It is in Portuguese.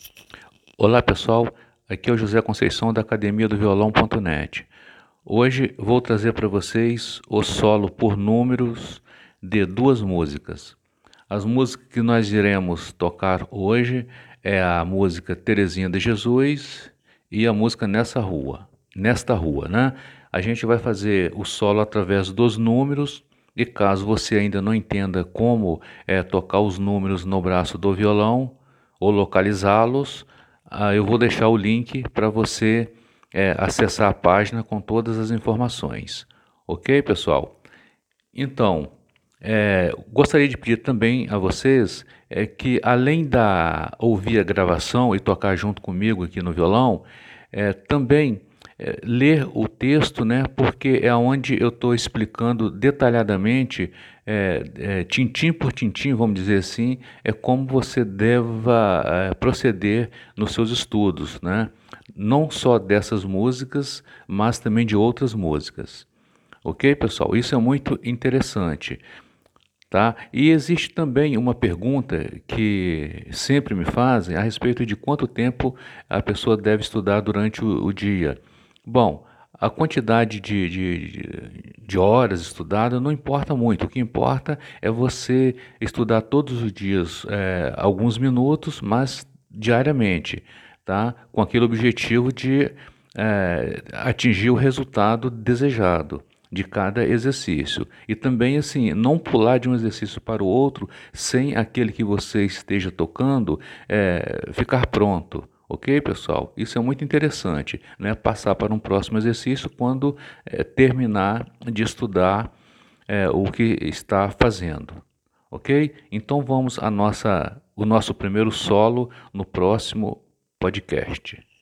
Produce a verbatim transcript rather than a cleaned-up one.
Olá pessoal, aqui é o José Conceição da Academia do Violão ponto net. Hoje vou trazer para vocês o solo por números de duas músicas. As músicas que nós iremos tocar hoje é a música Terezinha de Jesus e a música Nessa Rua, Nesta Rua, né? A gente vai fazer o solo através dos números e caso você ainda não entenda como é, tocar os números no braço do violão ou localizá-los, ah, eu vou deixar o link para você é, acessar a página com todas as informações. Ok, pessoal? Então, é, gostaria de pedir também a vocês é, que, além da ouvir a gravação e tocar junto comigo aqui no violão, é, também é, ler o texto, né? Porque é onde eu estou explicando detalhadamente, é, é, tintim por tintim, vamos dizer assim, é como você deva é, proceder nos seus estudos, né? Não só dessas músicas, mas também de outras músicas. Ok, pessoal? Isso é muito interessante, tá? E existe também uma pergunta que sempre me fazem a respeito de quanto tempo a pessoa deve estudar durante o, o dia. Bom, a quantidade de, de, de horas estudadas não importa muito. O que importa é você estudar todos os dias, é, alguns minutos, mas diariamente, tá? Com aquele objetivo de é, atingir o resultado desejado de cada exercício. E também, assim, não pular de um exercício para o outro sem aquele que você esteja tocando é, ficar pronto. Ok, pessoal? Isso é muito interessante, né? Passar para um próximo exercício quando é, terminar de estudar é, o que está fazendo. Ok? Então vamos a nossa, o nosso primeiro solo no próximo podcast.